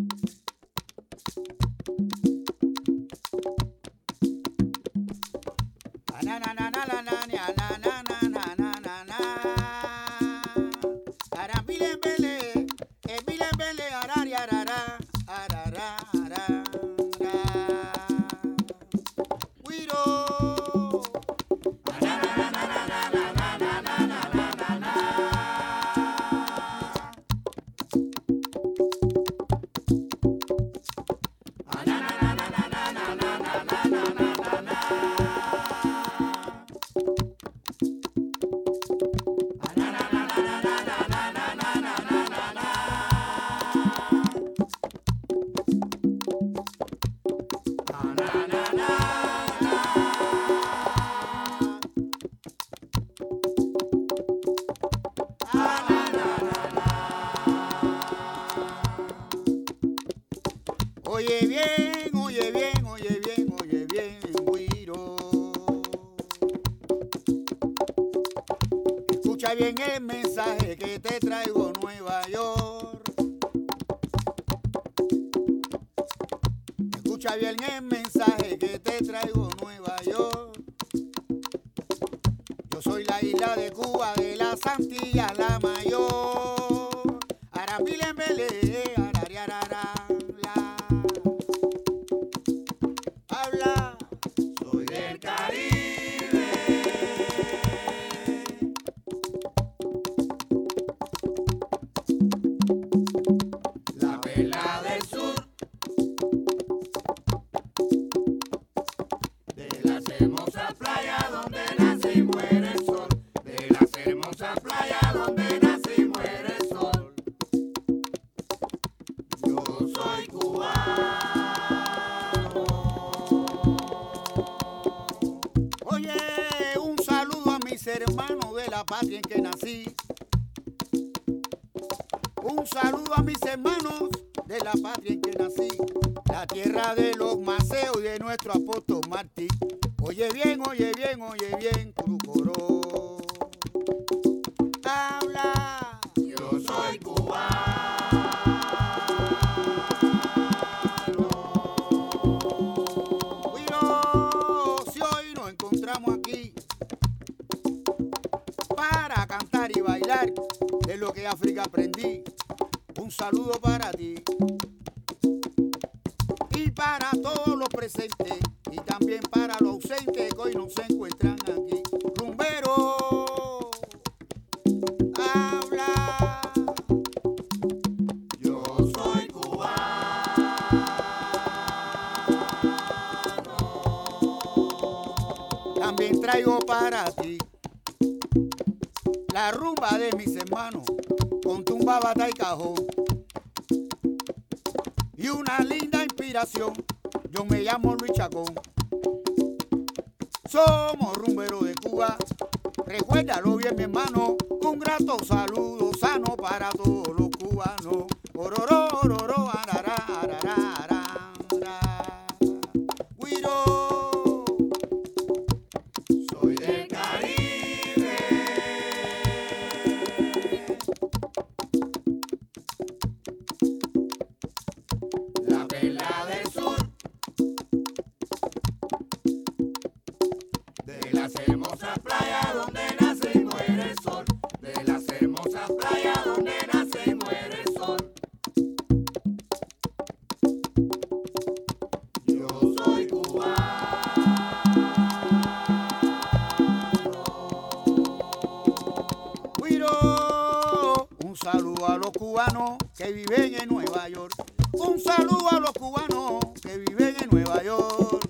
Oye bien, oye bien, oye bien, oye bien, güiro. Escucha bien el mensaje que te traigo, Nueva York. Escucha bien el mensaje que te traigo, Nueva York. Yo soy la isla de Cuba, de las Antillas, la mayor. Arambílembele, arariarara. Habla, soy del Caribe. La perla del sur, de las hermosas playas donde nace y muere el sol, de las hermosas playas donde nace y muere el sol. Yo soy cubano. oye, un saludo a mis hermanos de la patria en que nací. Un saludo a mis hermanos de la patria en que nací. La tierra de los maceos y de nuestro apóstol Martí. Oye bien, oye bien, oye bien, Curucoró. Habla. Yo soy cubano. Guiro, si hoy nos encontramos aquí para cantar y bailar, es lo que África aprendí. Un saludo para ti y para todos los presentes y también para los ausentes que hoy no se encuentran aquí. Rumbero, habla. Yo soy cubano. También traigo para ti la rumba de mis hermanos con tumba, bata y cajón. Y una linda inspiración, yo me llamo Luis Chacón. Somos rumberos de Cuba, recuérdalo bien mi hermano, un grato saludo sano para todos los cubanos. Ororó, ororó, arará, arará, arará. Guiro, Soy del Caribe. La perla del sur, de las hermosas playas donde nace y muere el sol, de las hermosas playas donde nace y muere el sol. Yo soy cubano. Guiro, un saludo a los cubanos que viven en Nueva York. Un saludo a los cubanos que viven en Nueva York.